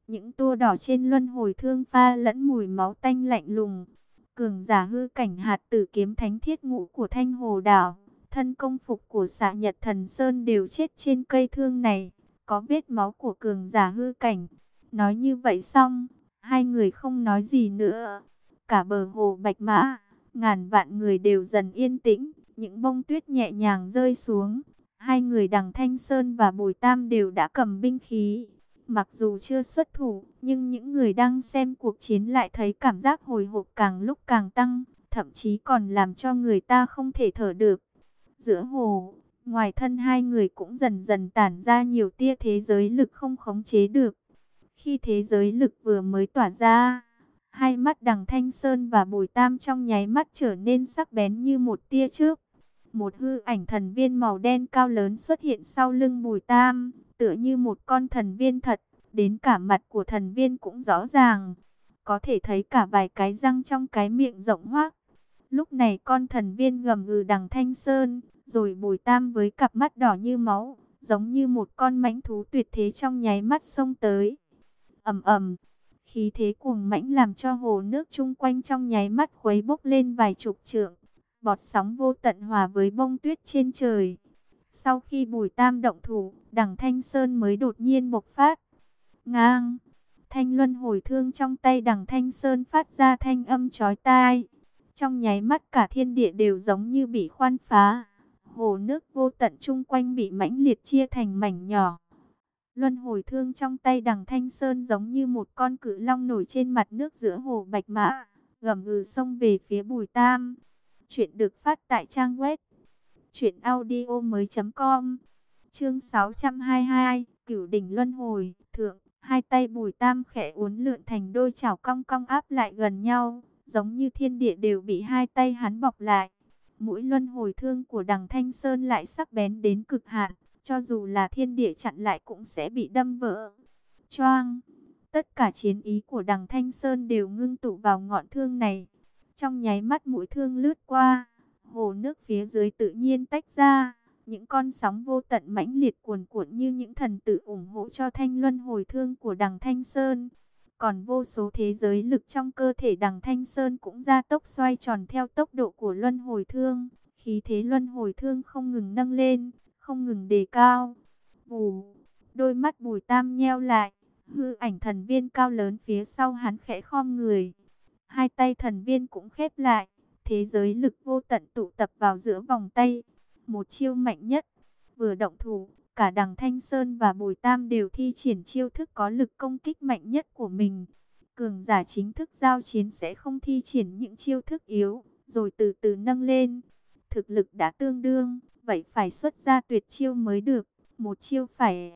Những tua đỏ trên luân hồi thương pha lẫn mùi máu tanh lạnh lùng. Cường giả hư cảnh hạt tử kiếm thánh thiết ngũ của Thanh Hồ Đảo, thân công phục của Xạ Nhật Thần Sơn đều chết trên cây thương này. Có vết máu của cường giả hư cảnh. Nói như vậy xong, hai người không nói gì nữa. Cả bờ hồ Bạch Mã, ngàn vạn người đều dần yên tĩnh. Những bông tuyết nhẹ nhàng rơi xuống. Hai người Đằng Thanh Sơn và Bùi Tam đều đã cầm binh khí. Mặc dù chưa xuất thủ, nhưng những người đang xem cuộc chiến lại thấy cảm giác hồi hộp càng lúc càng tăng, thậm chí còn làm cho người ta không thể thở được. Giữa hồ, ngoài thân hai người cũng dần dần tản ra nhiều tia thế giới lực không khống chế được. Khi thế giới lực vừa mới tỏa ra, hai mắt Đằng Thanh Sơn và Bùi Tam trong nháy mắt trở nên sắc bén như một tia chớp. Một hư ảnh thần viên màu đen cao lớn xuất hiện sau lưng Bùi Tam, tựa như một con thần viên thật, đến cả mặt của thần viên cũng rõ ràng. Có thể thấy cả vài cái răng trong cái miệng rộng hoác. Lúc này con thần viên gầm gừ Đằng Thanh Sơn, rồi Bùi Tam với cặp mắt đỏ như máu, giống như một con mãnh thú tuyệt thế trong nháy mắt xông tới. Ầm ầm, khí thế cuồng mãnh làm cho hồ nước chung quanh trong nháy mắt khuấy bốc lên vài chục trượng. Bọt sóng vô tận hòa với bông tuyết trên trời. Sau khi Bùi Tam động thủ, Đằng Thanh Sơn mới đột nhiên bộc phát. Ngang, thanh luân hồi thương trong tay Đằng Thanh Sơn phát ra thanh âm chói tai. Trong nháy mắt cả thiên địa đều giống như bị khoan phá. Hồ nước vô tận chung quanh bị mãnh liệt chia thành mảnh nhỏ. Luân hồi thương trong tay Đằng Thanh Sơn giống như một con cự long nổi trên mặt nước giữa hồ Bạch Mã, gầm gừ xông về phía Bùi Tam. Chuyện được phát tại trang web truyệnaudiomoi.com. Chương 622, Cửu đỉnh luân hồi, thượng. Hai tay Bùi Tam khẽ uốn lượn thành đôi chảo cong cong áp lại gần nhau, giống như thiên địa đều bị hai tay hắn bọc lại. Mũi luân hồi thương của Đằng Thanh Sơn lại sắc bén đến cực hạn, cho dù là thiên địa chặn lại cũng sẽ bị đâm vỡ. Choang! Tất cả chiến ý của Đằng Thanh Sơn đều ngưng tụ vào ngọn thương này. Trong nháy mắt mũi thương lướt qua, hồ nước phía dưới tự nhiên tách ra. Những con sóng vô tận mãnh liệt cuồn cuộn như những thần tử ủng hộ cho thanh luân hồi thương của Đằng Thanh Sơn. Còn vô số thế giới lực trong cơ thể Đằng Thanh Sơn cũng gia tốc xoay tròn theo tốc độ của luân hồi thương. Khí thế luân hồi thương không ngừng nâng lên, không ngừng đề cao. Vù, đôi mắt Bùi Tam nheo lại, hư ảnh thần viên cao lớn phía sau hắn khẽ khom người. Hai tay thần viên cũng khép lại, thế giới lực vô tận tụ tập vào giữa vòng tay. Một chiêu mạnh nhất, vừa động thủ, cả Đằng Thanh Sơn và Bùi Tam đều thi triển chiêu thức có lực công kích mạnh nhất của mình. Cường giả chính thức giao chiến sẽ không thi triển những chiêu thức yếu, rồi từ từ nâng lên. Thực lực đã tương đương, vậy phải xuất ra tuyệt chiêu mới được. Một chiêu phải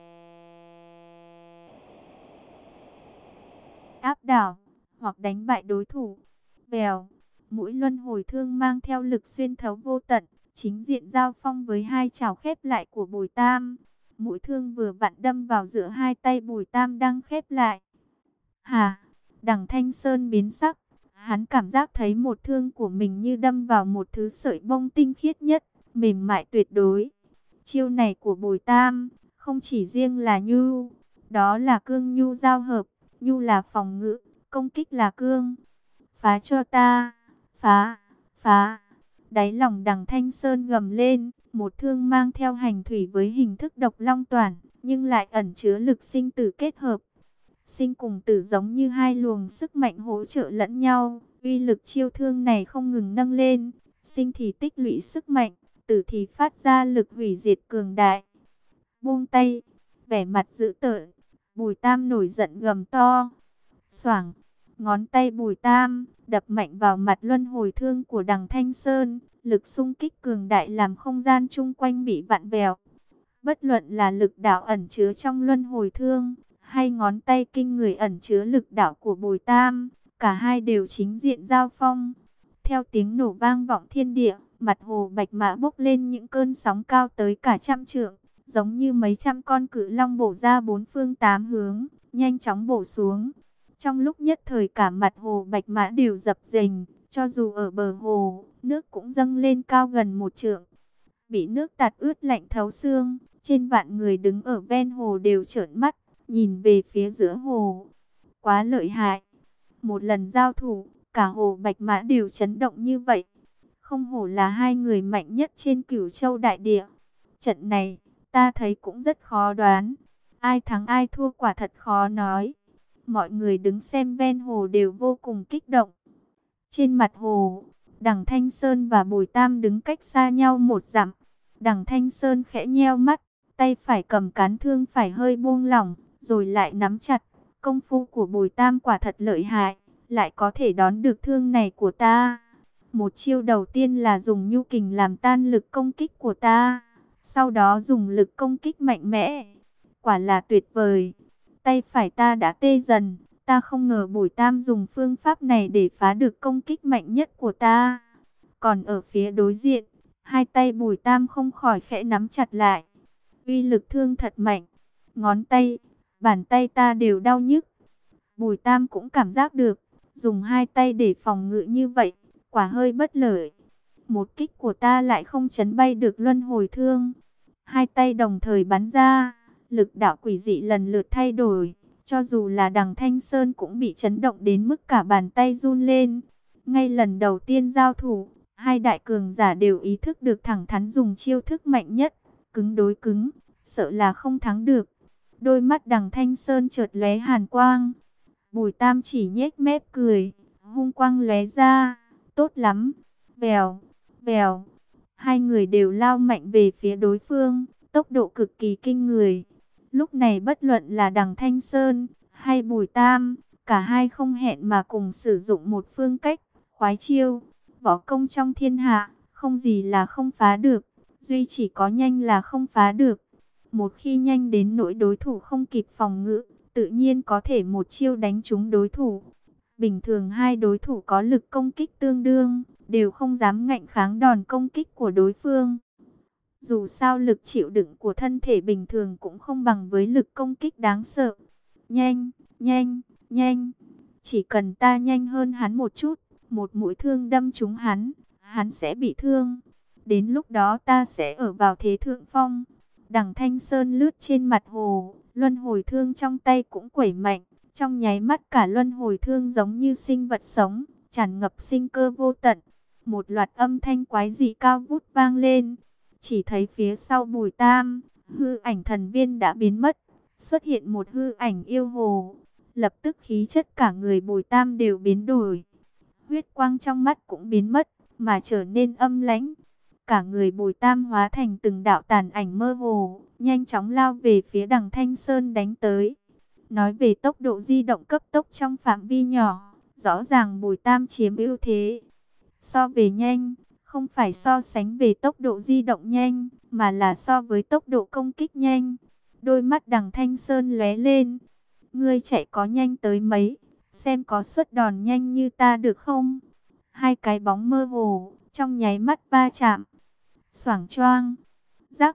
áp đảo, hoặc đánh bại đối thủ. Vèo, mũi luân hồi thương mang theo lực xuyên thấu vô tận, chính diện giao phong với hai chảo khép lại của Bùi Tam. Mũi thương vừa vặn đâm vào giữa hai tay Bùi Tam đang khép lại. Hà, Đằng Thanh Sơn biến sắc, hắn cảm giác thấy một thương của mình như đâm vào một thứ sợi bông tinh khiết nhất, mềm mại tuyệt đối. Chiêu này của Bùi Tam, không chỉ riêng là nhu, đó là cương nhu giao hợp, nhu là phòng ngự, công kích là cương. Phá cho ta, phá, phá. Đáy lòng Đằng Thanh Sơn gầm lên, một thương mang theo hành thủy với hình thức độc long toản, nhưng lại ẩn chứa lực sinh tử kết hợp. Sinh cùng tử giống như hai luồng sức mạnh hỗ trợ lẫn nhau, uy lực chiêu thương này không ngừng nâng lên, sinh thì tích lũy sức mạnh, tử thì phát ra lực hủy diệt cường đại. Buông tay, vẻ mặt dữ tợn, Bùi Tam nổi giận gầm to. Xoảng, ngón tay Bùi Tam đập mạnh vào mặt luân hồi thương của Đằng Thanh Sơn, lực xung kích cường đại làm không gian chung quanh bị vặn vẹo. Bất luận là lực đạo ẩn chứa trong luân hồi thương, hay ngón tay kinh người ẩn chứa lực đạo của Bùi Tam, cả hai đều chính diện giao phong. Theo tiếng nổ vang vọng thiên địa, mặt hồ Bạch Mã bốc lên những cơn sóng cao tới cả trăm trượng, giống như mấy trăm con cự long bổ ra bốn phương tám hướng, nhanh chóng bổ xuống. Trong lúc nhất thời cả mặt hồ Bạch Mã đều dập dềnh, cho dù ở bờ hồ, nước cũng dâng lên cao gần một trượng. Bị nước tạt ướt lạnh thấu xương, trên vạn người đứng ở ven hồ đều trợn mắt, nhìn về phía giữa hồ. Quá lợi hại. Một lần giao thủ, cả hồ Bạch Mã đều chấn động như vậy. Không hổ là hai người mạnh nhất trên Cửu Châu đại địa. Trận này, ta thấy cũng rất khó đoán. Ai thắng ai thua quả thật khó nói. Mọi người đứng xem ven hồ đều vô cùng kích động. Trên mặt hồ, Đằng Thanh Sơn và Bùi Tam đứng cách xa nhau một dặm. Đằng Thanh Sơn khẽ nheo mắt, tay phải cầm cán thương phải hơi buông lỏng, rồi lại nắm chặt. Công phu của Bùi Tam quả thật lợi hại, lại có thể đón được thương này của ta. Một chiêu đầu tiên là dùng nhu kình làm tan lực công kích của ta, sau đó dùng lực công kích mạnh mẽ. Quả là tuyệt vời. Tay phải ta đã tê dần, ta không ngờ Bùi Tam dùng phương pháp này để phá được công kích mạnh nhất của ta. Còn ở phía đối diện, hai tay Bùi Tam không khỏi khẽ nắm chặt lại. Uy lực thương thật mạnh, ngón tay, bàn tay ta đều đau nhức. Bùi Tam cũng cảm giác được, dùng hai tay để phòng ngự như vậy, quả hơi bất lợi. Một kích của ta lại không chấn bay được luân hồi thương. Hai tay đồng thời bắn ra, lực đạo quỷ dị lần lượt thay đổi. Cho dù là Đằng Thanh Sơn cũng bị chấn động đến mức cả bàn tay run lên. Ngay lần đầu tiên giao thủ, hai đại cường giả đều ý thức được thẳng thắn dùng chiêu thức mạnh nhất. Cứng đối cứng, sợ là không thắng được. Đôi mắt Đằng Thanh Sơn chợt lóe hàn quang. Bùi Tam chỉ nhếch mép cười, hung quang lóe ra. Tốt lắm. Vèo, vèo. Hai người đều lao mạnh về phía đối phương, tốc độ cực kỳ kinh người. Lúc này bất luận là Đằng Thanh Sơn hay Bùi Tam, cả hai không hẹn mà cùng sử dụng một phương cách, khoái chiêu. Võ công trong thiên hạ, không gì là không phá được, duy chỉ có nhanh là không phá được. Một khi nhanh đến nỗi đối thủ không kịp phòng ngự, tự nhiên có thể một chiêu đánh trúng đối thủ. Bình thường hai đối thủ có lực công kích tương đương, đều không dám ngạnh kháng đòn công kích của đối phương. Dù sao lực chịu đựng của thân thể bình thường cũng không bằng với lực công kích đáng sợ. Nhanh, nhanh, nhanh. Chỉ cần ta nhanh hơn hắn một chút, một mũi thương đâm trúng hắn, hắn sẽ bị thương. Đến lúc đó ta sẽ ở vào thế thượng phong. Đằng Thanh Sơn lướt trên mặt hồ, luân hồi thương trong tay cũng quẩy mạnh. Trong nháy mắt cả luân hồi thương giống như sinh vật sống, tràn ngập sinh cơ vô tận. Một loạt âm thanh quái dị cao vút vang lên. Chỉ thấy phía sau Bùi Tam, hư ảnh thần viên đã biến mất. Xuất hiện một hư ảnh yêu hồ. Lập tức khí chất cả người Bùi Tam đều biến đổi. Huyết quang trong mắt cũng biến mất, mà trở nên âm lãnh. Cả người Bùi Tam hóa thành từng đạo tàn ảnh mơ hồ, nhanh chóng lao về phía Đằng Thanh Sơn đánh tới. Nói về tốc độ di động cấp tốc trong phạm vi nhỏ, rõ ràng Bùi Tam chiếm ưu thế. So về nhanh, không phải so sánh về tốc độ di động nhanh, mà là so với tốc độ công kích nhanh. Đôi mắt Đằng Thanh Sơn lóe lên. Ngươi chạy có nhanh tới mấy, xem có xuất đòn nhanh như ta được không? Hai cái bóng mơ hồ, trong nháy mắt va chạm. Xoảng choang, rắc,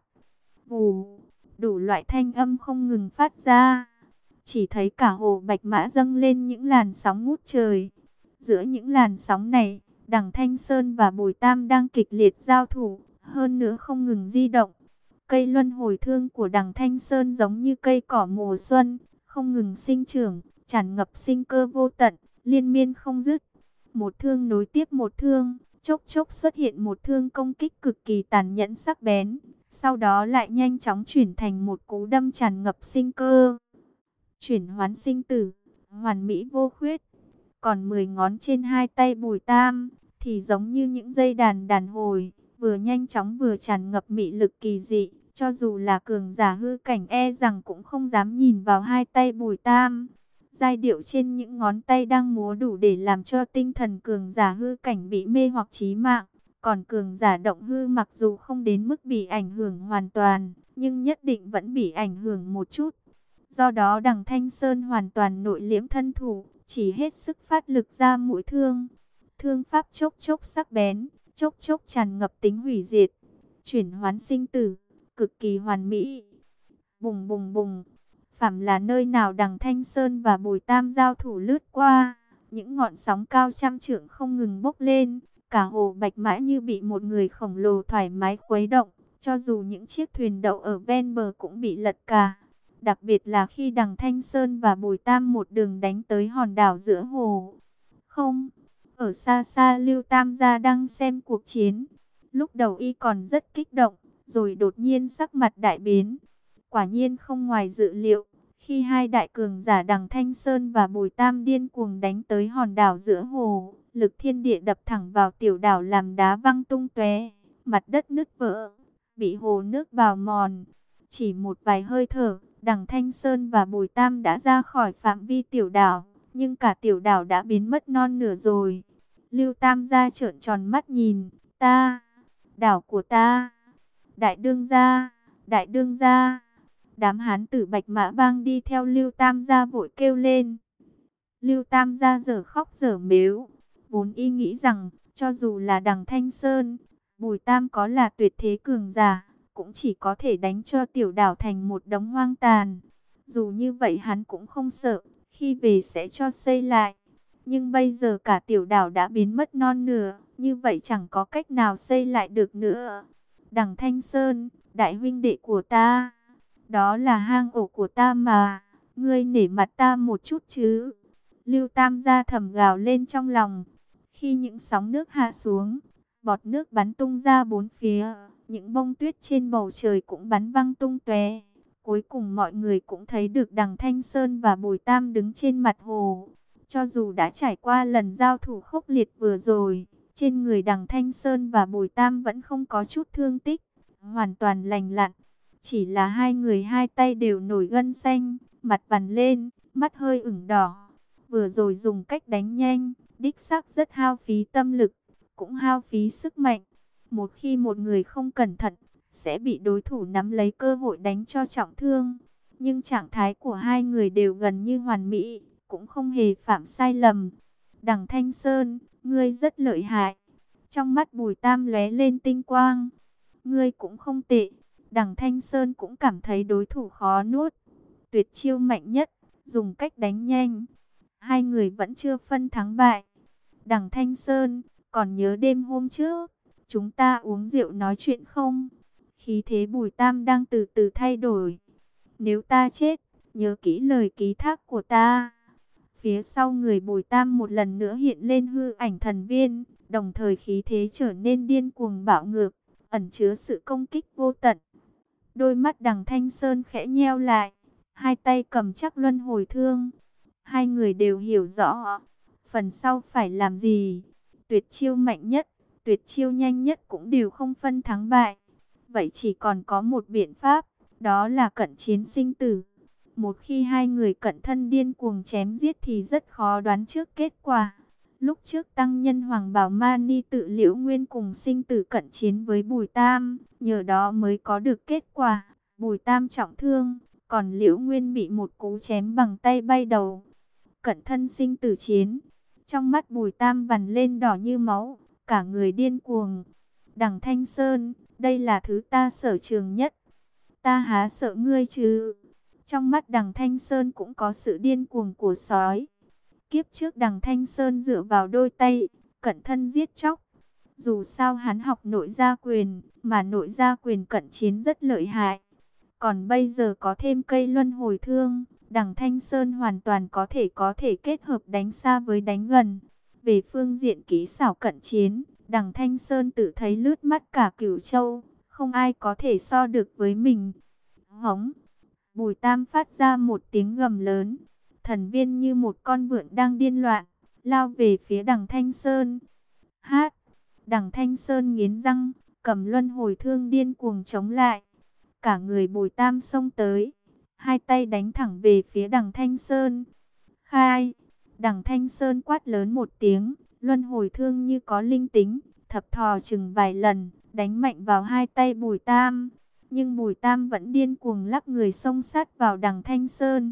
vù, đủ loại thanh âm không ngừng phát ra. Chỉ thấy cả hồ Bạch Mã dâng lên những làn sóng ngút trời. Giữa những làn sóng này, Đằng Thanh Sơn và Bùi Tam đang kịch liệt giao thủ, hơn nữa không ngừng di động. Cây luân hồi thương của Đằng Thanh Sơn giống như cây cỏ mùa xuân, không ngừng sinh trưởng, tràn ngập sinh cơ vô tận, liên miên không dứt. Một thương nối tiếp một thương, chốc chốc xuất hiện một thương công kích cực kỳ tàn nhẫn sắc bén, sau đó lại nhanh chóng chuyển thành một cú đâm tràn ngập sinh cơ. Chuyển hoán sinh tử, hoàn mỹ vô khuyết. Còn 10 ngón trên hai tay Bùi Tam thì giống như những dây đàn đàn hồi, vừa nhanh chóng vừa tràn ngập mị lực kỳ dị, cho dù là cường giả hư cảnh e rằng cũng không dám nhìn vào hai tay Bùi Tam. Giai điệu trên những ngón tay đang múa đủ để làm cho tinh thần cường giả hư cảnh bị mê hoặc chí mạng, còn cường giả động hư mặc dù không đến mức bị ảnh hưởng hoàn toàn, nhưng nhất định vẫn bị ảnh hưởng một chút. Do đó Đằng Thanh Sơn hoàn toàn nội liễm thân thủ, chỉ hết sức phát lực ra mũi thương. Thương pháp chốc chốc sắc bén, chốc chốc tràn ngập tính hủy diệt. Chuyển hoán sinh tử, cực kỳ hoàn mỹ. Bùng bùng bùng, phàm là nơi nào Đằng Thanh Sơn và Bùi Tam giao thủ lướt qua, những ngọn sóng cao trăm trượng không ngừng bốc lên. Cả hồ Bạch Mã như bị một người khổng lồ thoải mái khuấy động, cho dù những chiếc thuyền đậu ở ven bờ cũng bị lật cả. Đặc biệt là khi Đằng Thanh Sơn và Bùi Tam một đường đánh tới hòn đảo giữa hồ. Không, ở xa xa Lưu Tam gia đang xem cuộc chiến. Lúc đầu y còn rất kích động, rồi đột nhiên sắc mặt đại biến. Quả nhiên không ngoài dự liệu, khi hai đại cường giả Đằng Thanh Sơn và Bùi Tam điên cuồng đánh tới hòn đảo giữa hồ, lực thiên địa đập thẳng vào tiểu đảo làm đá văng tung tóe, mặt đất nứt vỡ, bị hồ nước bào mòn. Chỉ một vài hơi thở, Đằng Thanh Sơn và Bùi Tam đã ra khỏi phạm vi tiểu đảo, nhưng cả tiểu đảo đã biến mất non nửa rồi. Lưu Tam gia trợn tròn mắt nhìn, ta, đảo của ta, đại đương gia, đại đương gia. Đám hán tử Bạch Mã Bang đi theo Lưu Tam gia vội kêu lên. Lưu Tam gia dở khóc dở mếu, vốn y nghĩ rằng cho dù là Đằng Thanh Sơn, Bùi Tam có là tuyệt thế cường giả, cũng chỉ có thể đánh cho tiểu đảo thành một đống hoang tàn. Dù như vậy hắn cũng không sợ, khi về sẽ cho xây lại. Nhưng bây giờ cả tiểu đảo đã biến mất non nửa, như vậy chẳng có cách nào xây lại được nữa. Đằng Thanh Sơn, đại huynh đệ của ta, đó là hang ổ của ta mà, ngươi nể mặt ta một chút chứ. Lưu Tam gia thầm gào lên trong lòng. Khi những sóng nước hạ xuống, bọt nước bắn tung ra bốn phía, những bông tuyết trên bầu trời cũng bắn văng tung tóe. Cuối cùng mọi người cũng thấy được Đằng Thanh Sơn và Bùi Tam đứng trên mặt hồ. Cho dù đã trải qua lần giao thủ khốc liệt vừa rồi, trên người Đằng Thanh Sơn và Bùi Tam vẫn không có chút thương tích, hoàn toàn lành lặn. Chỉ là hai người hai tay đều nổi gân xanh, mặt vằn lên, mắt hơi ửng đỏ. Vừa rồi dùng cách đánh nhanh, đích xác rất hao phí tâm lực, cũng hao phí sức mạnh. Một khi một người không cẩn thận, sẽ bị đối thủ nắm lấy cơ hội đánh cho trọng thương. Nhưng trạng thái của hai người đều gần như hoàn mỹ, cũng không hề phạm sai lầm. Đằng Thanh Sơn, ngươi rất lợi hại. Trong mắt Bùi Tam lóe lên tinh quang. Ngươi cũng không tệ. Đằng Thanh Sơn cũng cảm thấy đối thủ khó nuốt. Tuyệt chiêu mạnh nhất, dùng cách đánh nhanh. Hai người vẫn chưa phân thắng bại. Đằng Thanh Sơn, còn nhớ đêm hôm trước, chúng ta uống rượu nói chuyện không? Khí thế Bùi Tam đang từ từ thay đổi. Nếu ta chết, nhớ kỹ lời ký thác của ta. Phía sau người Bùi Tam một lần nữa hiện lên hư ảnh thần viên, đồng thời khí thế trở nên điên cuồng bạo ngược, ẩn chứa sự công kích vô tận. Đôi mắt Đằng Thanh Sơn khẽ nheo lại, hai tay cầm chắc luân hồi thương. Hai người đều hiểu rõ, phần sau phải làm gì. Tuyệt chiêu mạnh nhất, tuyệt chiêu nhanh nhất cũng đều không phân thắng bại. Vậy chỉ còn có một biện pháp, đó là cận chiến sinh tử. Một khi hai người cận thân điên cuồng chém giết thì rất khó đoán trước kết quả. Lúc trước tăng nhân Hoàng Bảo Mani tự Liễu Nguyên cùng sinh tử cận chiến với Bùi Tam, nhờ đó mới có được kết quả. Bùi Tam trọng thương, còn Liễu Nguyên bị một cú chém bằng tay bay đầu. Cận thân sinh tử chiến, trong mắt Bùi Tam vằn lên đỏ như máu, cả người điên cuồng. Đằng Thanh Sơn, đây là thứ ta sở trường nhất. Ta há sợ ngươi chứ? Trong mắt Đằng Thanh Sơn cũng có sự điên cuồng của sói. Kiếp trước Đằng Thanh Sơn dựa vào đôi tay, cận thân giết chóc. Dù sao hắn học nội gia quyền, mà nội gia quyền cận chiến rất lợi hại. Còn bây giờ có thêm cây luân hồi thương, Đằng Thanh Sơn hoàn toàn có thể kết hợp đánh xa với đánh gần. Về phương diện kỹ xảo cận chiến, Đằng Thanh Sơn tự thấy lướt mắt cả Cửu Châu, không ai có thể so được với mình. Hống! Bùi Tam phát ra một tiếng gầm lớn, thần viên như một con vượn đang điên loạn, lao về phía Đằng Thanh Sơn. Hát! Đằng Thanh Sơn nghiến răng, cầm luân hồi thương điên cuồng chống lại. Cả người Bùi Tam xông tới, hai tay đánh thẳng về phía Đằng Thanh Sơn. Khai! Đằng Thanh Sơn quát lớn một tiếng, luân hồi thương như có linh tính, thập thò chừng vài lần, đánh mạnh vào hai tay Bùi Tam. Nhưng Bùi Tam vẫn điên cuồng lắc người xông sát vào Đằng Thanh Sơn.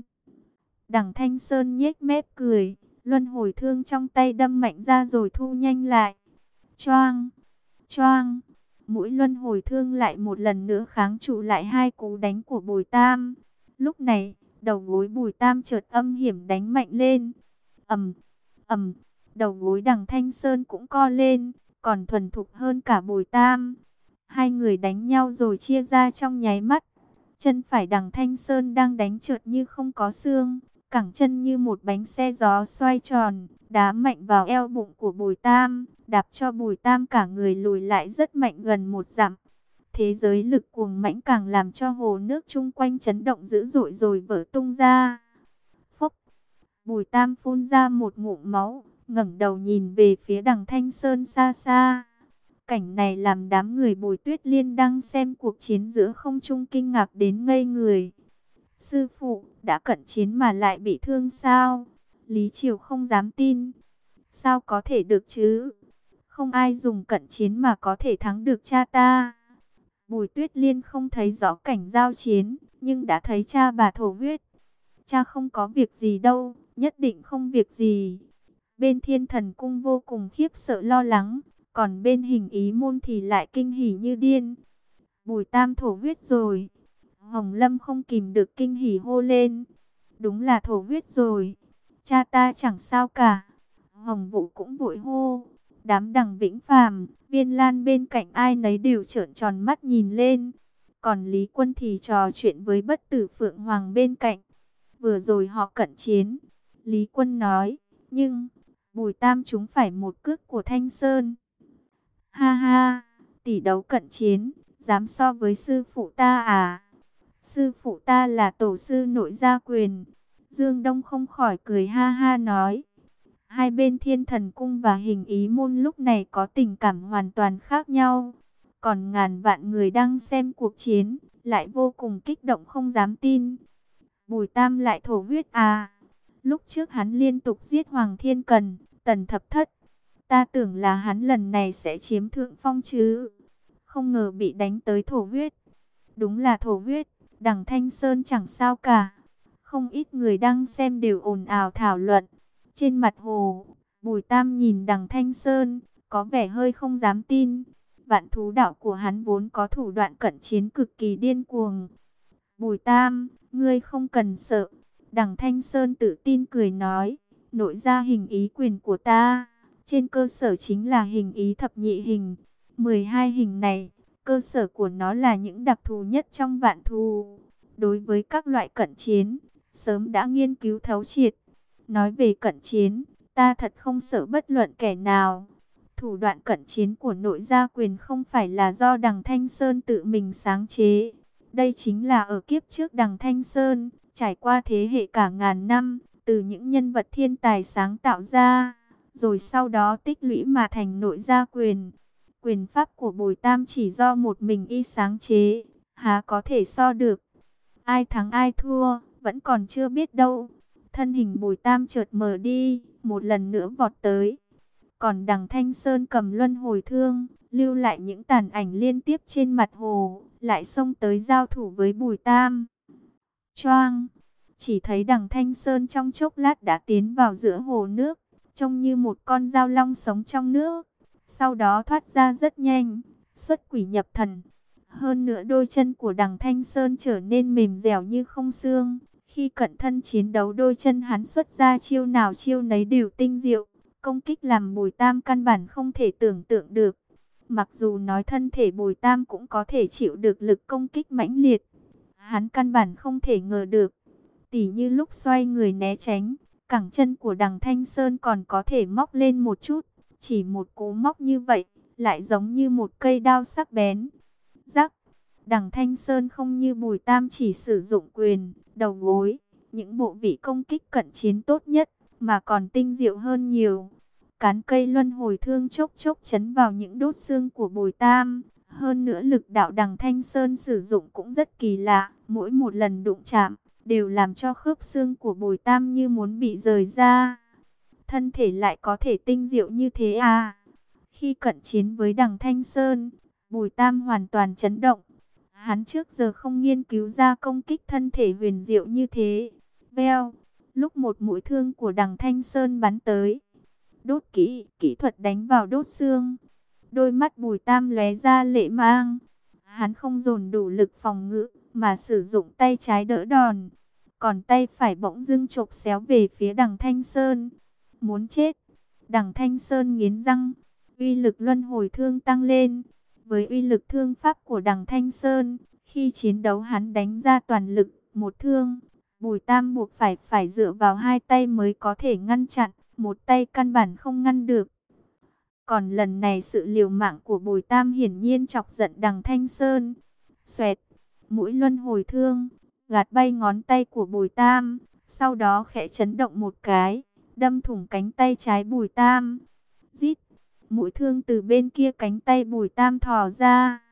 Đằng Thanh Sơn nhếch mép cười, luân hồi thương trong tay đâm mạnh ra rồi thu nhanh lại. Choang! Choang! Mũi luân hồi thương lại một lần nữa kháng trụ lại hai cú đánh của Bùi Tam. Lúc này, đầu gối Bùi Tam chợt âm hiểm đánh mạnh lên. Ầm, ầm, đầu gối Đằng Thanh Sơn cũng co lên, còn thuần thục hơn cả Bùi Tam. Hai người đánh nhau rồi chia ra trong nháy mắt. Chân phải Đằng Thanh Sơn đang đánh trượt như không có xương, cẳng chân như một bánh xe gió xoay tròn, đá mạnh vào eo bụng của Bùi Tam, đạp cho Bùi Tam cả người lùi lại rất mạnh gần 1 dặm. Thế giới lực cuồng mãnh càng làm cho hồ nước chung quanh chấn động dữ dội rồi vỡ tung ra. Phốc, Bùi Tam phun ra một ngụm máu, ngẩng đầu nhìn về phía Đằng Thanh Sơn xa xa. Cảnh này làm đám người Bùi Tuyết Liên đang xem cuộc chiến giữa không trung kinh ngạc đến ngây người. Sư phụ, đã cận chiến mà lại bị thương sao? Lý Triều không dám tin. Sao có thể được chứ? Không ai dùng cận chiến mà có thể thắng được cha ta. Bùi Tuyết Liên không thấy rõ cảnh giao chiến, nhưng đã thấy cha bà thổ huyết. Cha không có việc gì đâu, nhất định không việc gì. Bên Thiên Thần Cung vô cùng khiếp sợ lo lắng, còn bên Hình Ý Môn thì lại kinh hỉ như điên. Bùi Tam thổ huyết rồi. Hồng Lâm không kìm được kinh hỉ hô lên. Đúng là thổ huyết rồi. Cha ta chẳng sao cả. Hồng Vũ cũng vội hô. Đám Đằng Vĩnh Phàm, Viên Lan bên cạnh ai nấy đều trợn tròn mắt nhìn lên. Còn Lý Quân thì trò chuyện với Bất Tử Phượng Hoàng bên cạnh. Vừa rồi họ cận chiến. Lý Quân nói, nhưng Bùi Tam chúng phải một cước của Thanh Sơn. Ha ha, tỷ đấu cận chiến, dám so với sư phụ ta à? Sư phụ ta là tổ sư nội gia quyền. Dương Đông không khỏi cười ha ha nói. Hai bên Thiên Thần Cung và Hình Ý Môn lúc này có tình cảm hoàn toàn khác nhau. Còn ngàn vạn người đang xem cuộc chiến, lại vô cùng kích động không dám tin. Bùi Tam lại thổ huyết à? Lúc trước hắn liên tục giết Hoàng Thiên Cần, Tần Thập Thất. Ta tưởng là hắn lần này sẽ chiếm thượng phong chứ. Không ngờ bị đánh tới thổ huyết. Đúng là thổ huyết, Đằng Thanh Sơn chẳng sao cả. Không ít người đang xem đều ồn ào thảo luận. Trên mặt hồ, Bùi Tam nhìn Đằng Thanh Sơn, có vẻ hơi không dám tin. Vạn thú đạo của hắn vốn có thủ đoạn cận chiến cực kỳ điên cuồng. Bùi Tam, ngươi không cần sợ. Đằng Thanh Sơn tự tin cười nói, nội ra hình ý quyền của ta. Trên cơ sở chính là hình ý thập nhị hình. 12 hình này, cơ sở của nó là những đặc thù nhất trong vạn thú. Đối với các loại cận chiến, sớm đã nghiên cứu thấu triệt. Nói về cận chiến, ta thật không sợ bất luận kẻ nào. Thủ đoạn cận chiến của nội gia quyền không phải là do Đằng Thanh Sơn tự mình sáng chế. Đây chính là ở kiếp trước Đằng Thanh Sơn, trải qua thế hệ cả ngàn năm, từ những nhân vật thiên tài sáng tạo ra, rồi sau đó tích lũy mà thành nội gia quyền. Quyền pháp của Bùi Tam chỉ do một mình y sáng chế, há có thể so được. Ai thắng ai thua, vẫn còn chưa biết đâu. Thân hình Bùi Tam chợt mờ đi, một lần nữa vọt tới. Còn Đằng Thanh Sơn cầm luân hồi thương, lưu lại những tàn ảnh liên tiếp trên mặt hồ, lại xông tới giao thủ với Bùi Tam. Choang! Chỉ thấy Đằng Thanh Sơn trong chốc lát đã tiến vào giữa hồ nước, trông như một con dao long sống trong nước. Sau đó thoát ra rất nhanh, xuất quỷ nhập thần. Hơn nữa đôi chân của Đằng Thanh Sơn trở nên mềm dẻo như không xương. Khi cận thân chiến đấu đôi chân hắn xuất ra chiêu nào chiêu nấy đều tinh diệu. Công kích làm Bùi Tam căn bản không thể tưởng tượng được. Mặc dù nói thân thể Bùi Tam cũng có thể chịu được lực công kích mãnh liệt, hắn căn bản không thể ngờ được. Tỉ như lúc xoay người né tránh, cẳng chân của Đằng Thanh Sơn còn có thể móc lên một chút. Chỉ một cú móc như vậy, lại giống như một cây đao sắc bén. Rắc, Đằng Thanh Sơn không như Bùi Tam chỉ sử dụng quyền, đầu gối, những bộ vị công kích cận chiến tốt nhất, mà còn tinh diệu hơn nhiều. Cán cây luân hồi thương chốc chốc chấn vào những đốt xương của Bùi Tam. Hơn nữa lực đạo Đằng Thanh Sơn sử dụng cũng rất kỳ lạ, mỗi một lần đụng chạm, đều làm cho khớp xương của Bùi Tam như muốn bị rời ra. Thân thể lại có thể tinh diệu như thế à? Khi cận chiến với Đằng Thanh Sơn, Bùi Tam hoàn toàn chấn động. Hắn trước giờ không nghiên cứu ra công kích thân thể huyền diệu như thế. Veo, lúc một mũi thương của Đằng Thanh Sơn bắn tới, đốt kỹ thuật đánh vào đốt xương. Đôi mắt Bùi Tam lóe ra lệ mang. Hắn không dồn đủ lực phòng ngự, mà sử dụng tay trái đỡ đòn. Còn tay phải bỗng dưng chộp xéo về phía Đằng Thanh Sơn. Muốn chết. Đằng Thanh Sơn nghiến răng, uy lực luân hồi thương tăng lên. Với uy lực thương pháp của Đằng Thanh Sơn, Khi chiến đấu hắn đánh ra toàn lực, một thương, Bùi Tam buộc phải dựa vào hai tay mới có thể ngăn chặn, một tay căn bản không ngăn được. Còn lần này sự liều mạng của Bùi Tam hiển nhiên chọc giận Đằng Thanh Sơn. Xoẹt, mũi luân hồi thương, gạt bay ngón tay của Bùi Tam, sau đó khẽ chấn động một cái, đâm thủng cánh tay trái Bùi Tam. Rít, mũi thương từ bên kia cánh tay Bùi Tam thò ra.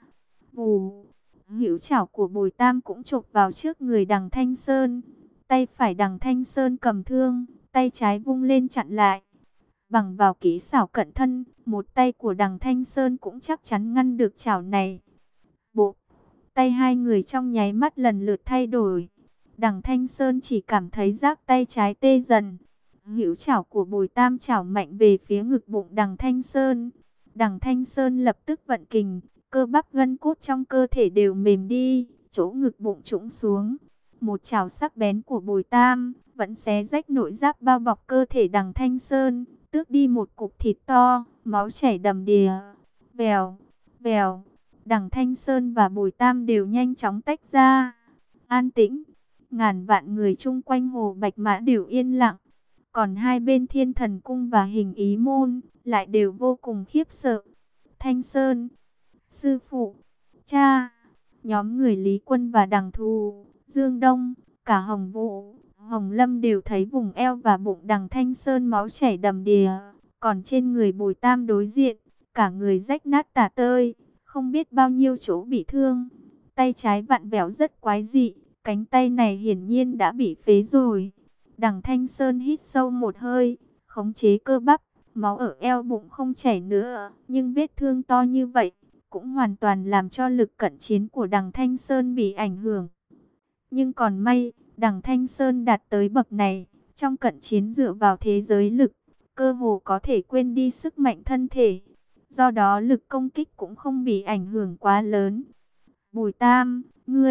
Vù, hữu chảo của Bùi Tam cũng chộp vào trước người Đằng Thanh Sơn. Tay phải Đằng Thanh Sơn cầm thương, tay trái vung lên chặn lại. Bằng vào kỹ xảo cận thân, một tay của Đằng Thanh Sơn cũng chắc chắn ngăn được chảo này. Bộ, tay hai người trong nháy mắt lần lượt thay đổi. Đằng Thanh Sơn chỉ cảm thấy giác tay trái tê dần. Hữu chảo của Bùi Tam chảo mạnh về phía ngực bụng Đằng Thanh Sơn. Đằng Thanh Sơn lập tức vận kình, cơ bắp gân cốt trong cơ thể đều mềm đi, chỗ ngực bụng trũng xuống. Một chảo sắc bén của Bùi Tam vẫn xé rách nội giáp bao bọc cơ thể Đằng Thanh Sơn, tước đi một cục thịt to, máu chảy đầm đìa. Vèo, vèo, Đằng Thanh Sơn và Bùi Tam đều nhanh chóng tách ra. An tĩnh, ngàn vạn người chung quanh Hồ Bạch Mã đều yên lặng. Còn hai bên Thiên Thần Cung và Hình Ý Môn lại đều vô cùng khiếp sợ. Thanh Sơn, sư phụ, cha, nhóm người Lý Quân và Đằng Thù, Dương Đông, cả Hồng Vũ, Hồng Lâm đều thấy vùng eo và bụng Đằng Thanh Sơn máu chảy đầm đìa. Còn trên người Bùi Tam đối diện, cả người rách nát tả tơi, không biết bao nhiêu chỗ bị thương. Tay trái vặn vẹo rất quái dị, cánh tay này hiển nhiên đã bị phế rồi. Đằng Thanh Sơn hít sâu một hơi, khống chế cơ bắp, máu ở eo bụng không chảy nữa, nhưng vết thương to như vậy cũng hoàn toàn làm cho lực cận chiến của Đằng Thanh Sơn bị ảnh hưởng. Nhưng còn may, Đằng Thanh Sơn đạt tới bậc này, trong cận chiến dựa vào thế giới lực, cơ hồ có thể quên đi sức mạnh thân thể. Do đó lực công kích cũng không bị ảnh hưởng quá lớn. Bùi Tam,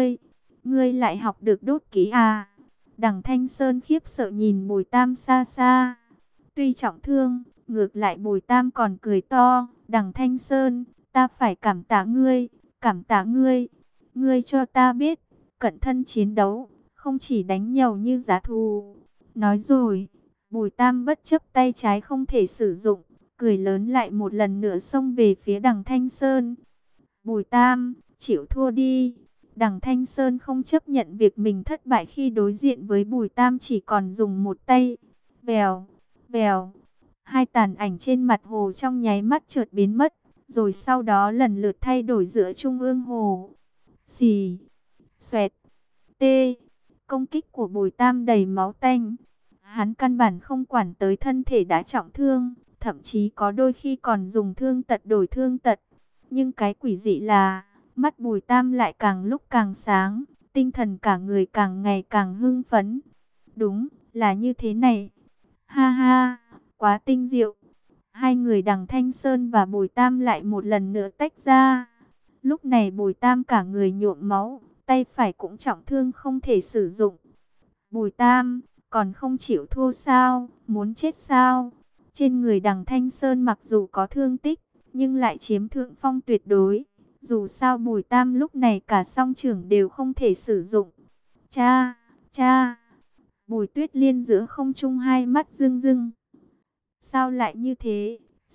ngươi lại học được đốt kỹ à? Đằng Thanh Sơn khiếp sợ nhìn Bùi Tam xa xa. Tuy trọng thương, ngược lại Bùi Tam còn cười to. Đằng Thanh Sơn, ta phải cảm tạ ngươi, cảm tạ ngươi. Ngươi cho ta biết, cận thân chiến đấu, không chỉ đánh nhau như giá thù. Nói rồi, Bùi Tam bất chấp tay trái không thể sử dụng, cười lớn lại một lần nữa xông về phía Đằng Thanh Sơn. Bùi Tam, chịu thua đi. Đằng Thanh Sơn không chấp nhận việc mình thất bại khi đối diện với Bùi Tam chỉ còn dùng một tay. Vèo, vèo, hai tàn ảnh trên mặt hồ trong nháy mắt chợt biến mất, rồi sau đó lần lượt thay đổi giữa trung ương hồ. Xì, xoẹt, tê, công kích của Bùi Tam đầy máu tanh. Hắn căn bản không quản tới thân thể đã trọng thương, thậm chí có đôi khi còn dùng thương tật đổi thương tật. Nhưng cái quỷ dị là, mắt Bùi Tam lại càng lúc càng sáng, tinh thần cả người càng ngày càng hưng phấn. Đúng, là như thế này. Ha ha, quá tinh diệu. Hai người Đằng Thanh Sơn và Bùi Tam lại một lần nữa tách ra. Lúc này Bùi Tam cả người nhuộm máu, tay phải cũng trọng thương không thể sử dụng. Bùi Tam, còn không chịu thua sao, muốn chết sao? Trên người Đằng Thanh Sơn mặc dù có thương tích, nhưng lại chiếm thượng phong tuyệt đối. Dù sao Bùi Tam lúc này cả song trưởng đều không thể sử dụng. Cha, cha. Bùi Tuyết Liên giữa không trung hai mắt rưng rưng. Sao lại như thế?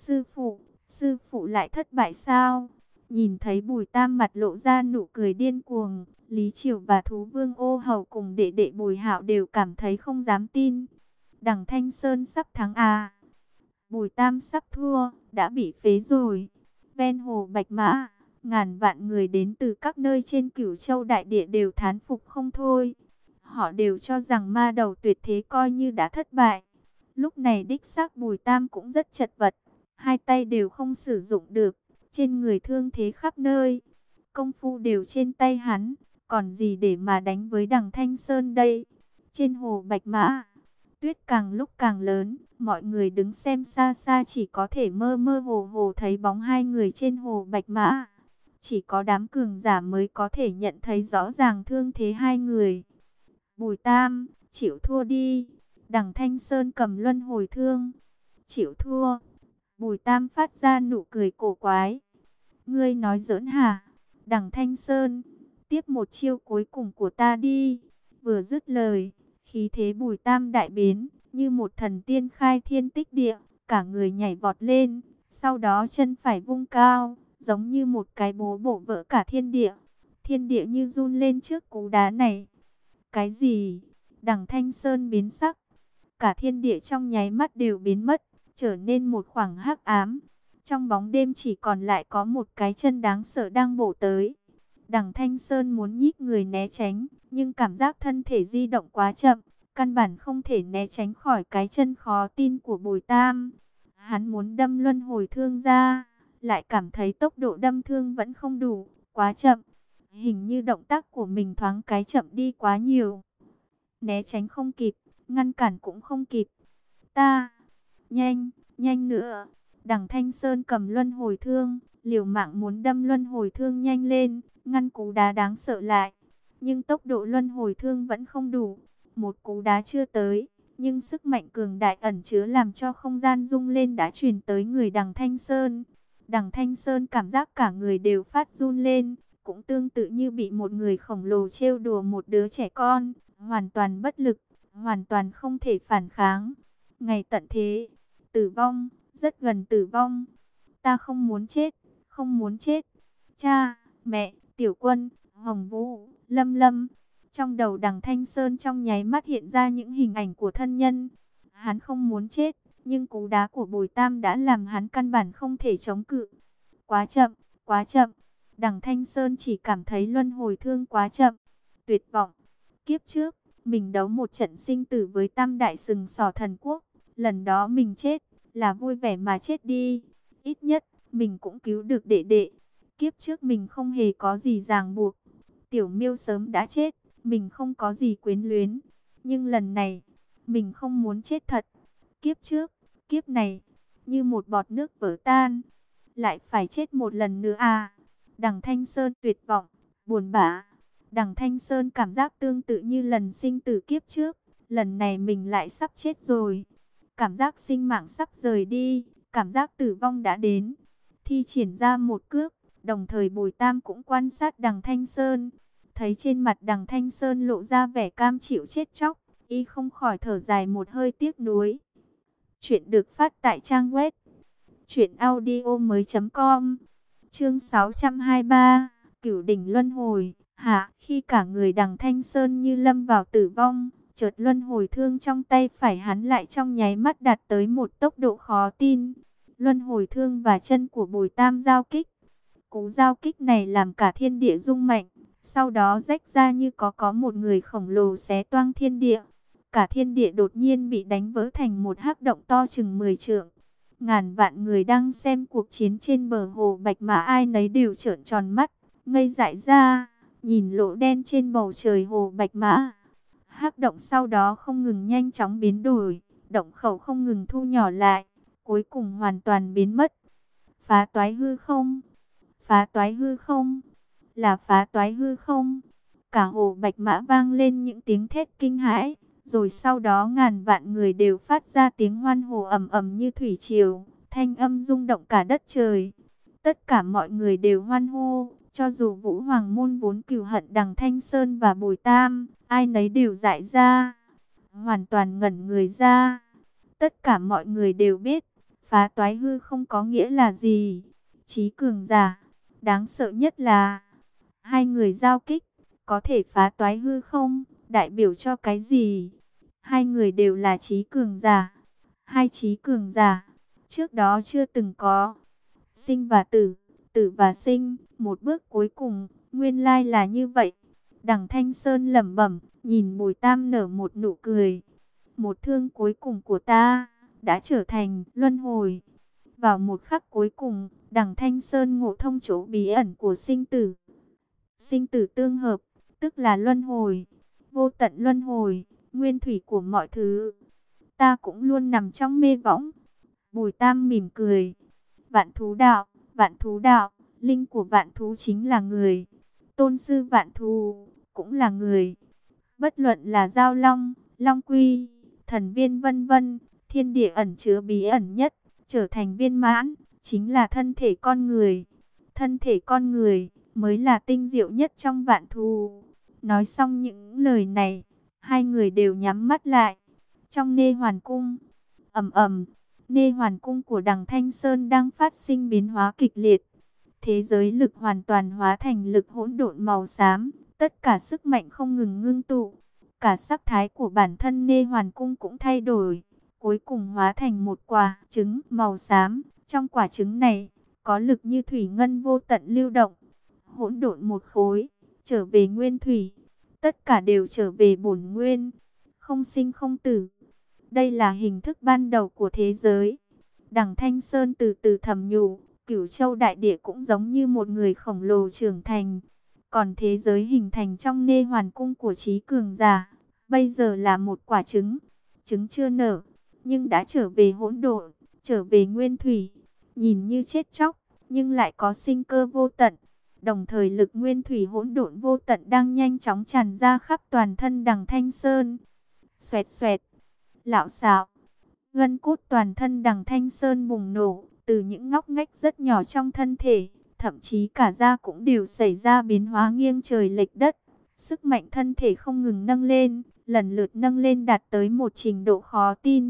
Sư phụ lại thất bại sao? Nhìn thấy Bùi Tam mặt lộ ra nụ cười điên cuồng, Lý Triều và Thú Vương Ô Hầu cùng đệ đệ Bùi Hạo đều cảm thấy không dám tin. Đằng Thanh Sơn sắp thắng à? Bùi Tam sắp thua, đã bị phế rồi. Ven hồ Bạch Mã, ngàn vạn người đến từ các nơi trên Cửu Châu đại địa đều thán phục không thôi. Họ đều cho rằng ma đầu tuyệt thế coi như đã thất bại. Lúc này đích xác Bùi Tam cũng rất chật vật, hai tay đều không sử dụng được, trên người thương thế khắp nơi. Công phu đều trên tay hắn, còn gì để mà đánh với Đằng Thanh Sơn đây? Trên hồ Bạch Mã, tuyết càng lúc càng lớn, mọi người đứng xem xa xa chỉ có thể mơ mơ hồ hồ thấy bóng hai người trên hồ Bạch Mã. Chỉ có đám cường giả mới có thể nhận thấy rõ ràng thương thế hai người. Bùi Tam, chịu thua đi. Đằng Thanh Sơn cầm luân hồi thương. Chịu thua. Bùi Tam phát ra nụ cười cổ quái. Ngươi nói giỡn hả? Đằng Thanh Sơn, tiếp một chiêu cuối cùng của ta đi. Vừa dứt lời, khí thế Bùi Tam đại biến, như một thần tiên khai thiên tích địa, cả người nhảy vọt lên, sau đó chân phải vung cao, giống như một cái búa bổ vỡ cả thiên địa. Thiên địa như run lên trước cú đá này. Cái gì? Đằng Thanh Sơn biến sắc, cả thiên địa trong nháy mắt đều biến mất, trở nên một khoảng hắc ám. Trong bóng đêm chỉ còn lại có một cái chân đáng sợ đang bổ tới. Đằng Thanh Sơn muốn nhích người né tránh, nhưng cảm giác thân thể di động quá chậm, căn bản không thể né tránh khỏi cái chân khó tin của Bùi Tam. Hắn muốn đâm luân hồi thương ra, lại cảm thấy tốc độ đâm thương vẫn không đủ, quá chậm. Hình như động tác của mình thoáng cái chậm đi quá nhiều. Né tránh không kịp, ngăn cản cũng không kịp. Ta, nhanh, nhanh nữa. Đằng Thanh Sơn cầm luân hồi thương, liều mạng muốn đâm luân hồi thương nhanh lên, ngăn cú đá đáng sợ lại. Nhưng tốc độ luân hồi thương vẫn không đủ. Một cú đá chưa tới, nhưng sức mạnh cường đại ẩn chứa làm cho không gian rung lên đã truyền tới người đằng Thanh Sơn. Đằng Thanh Sơn cảm giác cả người đều phát run lên, cũng tương tự như bị một người khổng lồ trêu đùa một đứa trẻ con, hoàn toàn bất lực, hoàn toàn không thể phản kháng. Ngày tận thế, tử vong, rất gần tử vong. Ta không muốn chết, không muốn chết. Cha, mẹ, Tiểu Quân, Hồng Vũ, Lâm Lâm. Trong đầu đằng Thanh Sơn trong nháy mắt hiện ra những hình ảnh của thân nhân. Hắn không muốn chết, nhưng cú đá của Bùi Tam đã làm hắn căn bản không thể chống cự. Quá chậm, quá chậm. Đằng Thanh Sơn chỉ cảm thấy luân hồi thương quá chậm. Tuyệt vọng. Kiếp trước, mình đấu một trận sinh tử với Tam Đại Sừng Sỏ Thần Quốc. Lần đó mình chết, là vui vẻ mà chết đi. Ít nhất, mình cũng cứu được đệ đệ. Kiếp trước mình không hề có gì ràng buộc. Tiểu Miêu sớm đã chết, mình không có gì quyến luyến. Nhưng lần này, mình không muốn chết thật. Kiếp trước, kiếp này, như một bọt nước vỡ tan. Lại phải chết một lần nữa à? Đằng Thanh Sơn tuyệt vọng, buồn bã. Đằng Thanh Sơn cảm giác tương tự như lần sinh tử kiếp trước. Lần này mình lại sắp chết rồi. Cảm giác sinh mạng sắp rời đi, cảm giác tử vong đã đến. Thi triển ra một cước, đồng thời Bùi Tam cũng quan sát đằng Thanh Sơn. Thấy trên mặt đằng Thanh Sơn lộ ra vẻ cam chịu chết chóc, y không khỏi thở dài một hơi tiếc nuối. Chuyện được phát tại trang web truyệnaudiomoi.com. Chương 623, Cửu đỉnh luân hồi. Hạ, khi cả người đằng Thanh Sơn như lâm vào tử vong, chợt luân hồi thương trong tay phải hắn lại trong nháy mắt đạt tới một tốc độ khó tin. Luân hồi thương và chân của Bùi Tam giao kích. Cú giao kích này làm cả thiên địa rung mạnh, sau đó rách ra như có một người khổng lồ xé toang thiên địa. Cả thiên địa đột nhiên bị đánh vỡ thành một hắc động to chừng 10 trượng. Ngàn vạn người đang xem cuộc chiến trên bờ hồ Bạch Mã ai nấy đều trợn tròn mắt, ngây dại ra, nhìn lỗ đen trên bầu trời hồ Bạch Mã. Hắc động sau đó không ngừng nhanh chóng biến đổi, động khẩu không ngừng thu nhỏ lại, cuối cùng hoàn toàn biến mất. Phá toái hư không, phá toái hư không, là phá toái hư không. Cả hồ Bạch Mã vang lên những tiếng thét kinh hãi, rồi sau đó ngàn vạn người đều phát ra tiếng hoan hô ầm ầm như thủy triều, thanh âm rung động cả đất trời. Tất cả mọi người đều hoan hô, cho dù Vũ Hoàng môn vốn cừu hận đằng Thanh Sơn và Bùi Tam, ai nấy đều dại ra, hoàn toàn ngẩn người ra. Tất cả mọi người đều biết, phá toái hư không có nghĩa là gì. Chí cường giả, đáng sợ nhất là hai người giao kích, có thể phá toái hư không, đại biểu cho cái gì? Hai người đều là chí cường giả. Hai chí cường giả, trước đó chưa từng có. Sinh và tử, tử và sinh, một bước cuối cùng, nguyên lai là như vậy. Đằng Thanh Sơn lẩm bẩm, nhìn Bùi Tam nở một nụ cười. Một thương cuối cùng của ta, đã trở thành luân hồi. Vào một khắc cuối cùng, đằng Thanh Sơn ngộ thông chỗ bí ẩn của sinh tử. Sinh tử tương hợp, tức là luân hồi. Vô tận luân hồi, nguyên thủy của mọi thứ. Ta cũng luôn nằm trong mê võng. Bùi Tam mỉm cười. Vạn thú đạo, linh của vạn thú chính là người. Tôn sư vạn thú, cũng là người. Bất luận là Giao Long, Long Quy, Thần Viên vân vân, thiên địa ẩn chứa bí ẩn nhất, trở thành viên mãn, chính là thân thể con người. Thân thể con người, mới là tinh diệu nhất trong vạn thú. Nói xong những lời này, hai người đều nhắm mắt lại. Trong Nê Hoàn Cung, ầm ầm, Nê Hoàn Cung của Đằng Thanh Sơn đang phát sinh biến hóa kịch liệt. Thế giới lực hoàn toàn hóa thành lực hỗn độn màu xám, tất cả sức mạnh không ngừng ngưng tụ. Cả sắc thái của bản thân Nê Hoàn Cung cũng thay đổi, cuối cùng hóa thành một quả trứng màu xám. Trong quả trứng này, có lực như thủy ngân vô tận lưu động, hỗn độn một khối, trở về nguyên thủy. Tất cả đều trở về bổn nguyên, không sinh không tử. Đây là hình thức ban đầu của thế giới. Đằng Thanh Sơn từ từ thầm nhủ, Cửu Châu đại địa cũng giống như một người khổng lồ trưởng thành. Còn thế giới hình thành trong Nê Hoàn Cung của trí cường giả, bây giờ là một quả trứng. Trứng chưa nở, nhưng đã trở về hỗn độn, trở về nguyên thủy. Nhìn như chết chóc, nhưng lại có sinh cơ vô tận. Đồng thời lực nguyên thủy hỗn độn vô tận đang nhanh chóng tràn ra khắp toàn thân Đằng Thanh Sơn. Xoẹt xoẹt, lạo xạo, gân cốt toàn thân Đằng Thanh Sơn bùng nổ, từ những ngóc ngách rất nhỏ trong thân thể, thậm chí cả da cũng đều xảy ra biến hóa nghiêng trời lệch đất. Sức mạnh thân thể không ngừng nâng lên, lần lượt nâng lên đạt tới một trình độ khó tin.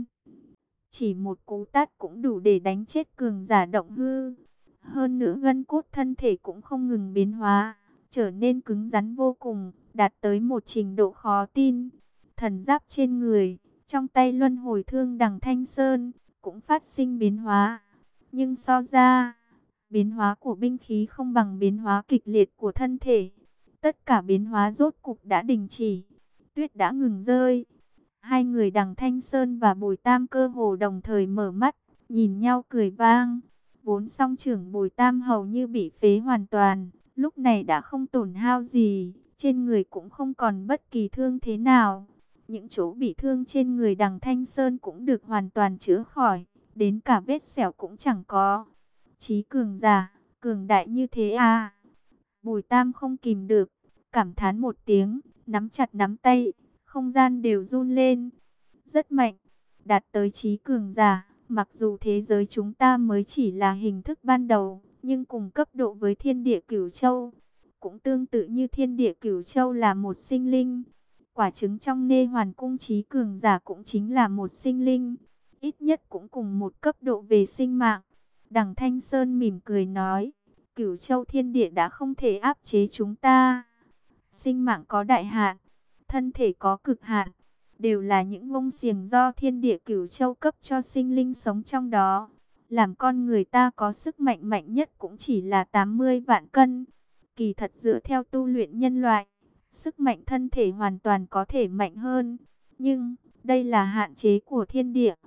Chỉ một cú tát cũng đủ để đánh chết cường giả động hư. Hơn nữa gân cốt thân thể cũng không ngừng biến hóa, trở nên cứng rắn vô cùng, đạt tới một trình độ khó tin. Thần giáp trên người, trong tay luân hồi thương Đằng Thanh Sơn, cũng phát sinh biến hóa. Nhưng so ra, biến hóa của binh khí không bằng biến hóa kịch liệt của thân thể. Tất cả biến hóa rốt cục đã đình chỉ, tuyết đã ngừng rơi. Hai người Đằng Thanh Sơn và Bùi Tam cơ hồ đồng thời mở mắt, nhìn nhau cười vang. Vốn song trưởng Bùi Tam hầu như bị phế hoàn toàn, lúc này đã không tổn hao gì, trên người cũng không còn bất kỳ thương thế nào. Những chỗ bị thương trên người Đằng Thanh Sơn cũng được hoàn toàn chữa khỏi, đến cả vết sẹo cũng chẳng có. Chí cường giả, cường đại như thế à? Bùi Tam không kìm được, cảm thán một tiếng, nắm chặt nắm tay, không gian đều run lên. Rất mạnh, đạt tới chí cường giả. Mặc dù thế giới chúng ta mới chỉ là hình thức ban đầu, nhưng cùng cấp độ với thiên địa Cửu Châu. Cũng tương tự như thiên địa Cửu Châu là một sinh linh. Quả trứng trong Nê Hoàn Cung chí cường giả cũng chính là một sinh linh. Ít nhất cũng cùng một cấp độ về sinh mạng. Đằng Thanh Sơn mỉm cười nói, Cửu Châu thiên địa đã không thể áp chế chúng ta. Sinh mạng có đại hạn, thân thể có cực hạn, đều là những gông xiềng do thiên địa Cửu Châu cấp cho sinh linh sống trong đó. Làm con người ta có sức mạnh mạnh nhất cũng chỉ là 80 vạn cân. Kỳ thật dựa theo tu luyện nhân loại, sức mạnh thân thể hoàn toàn có thể mạnh hơn. Nhưng, đây là hạn chế của thiên địa.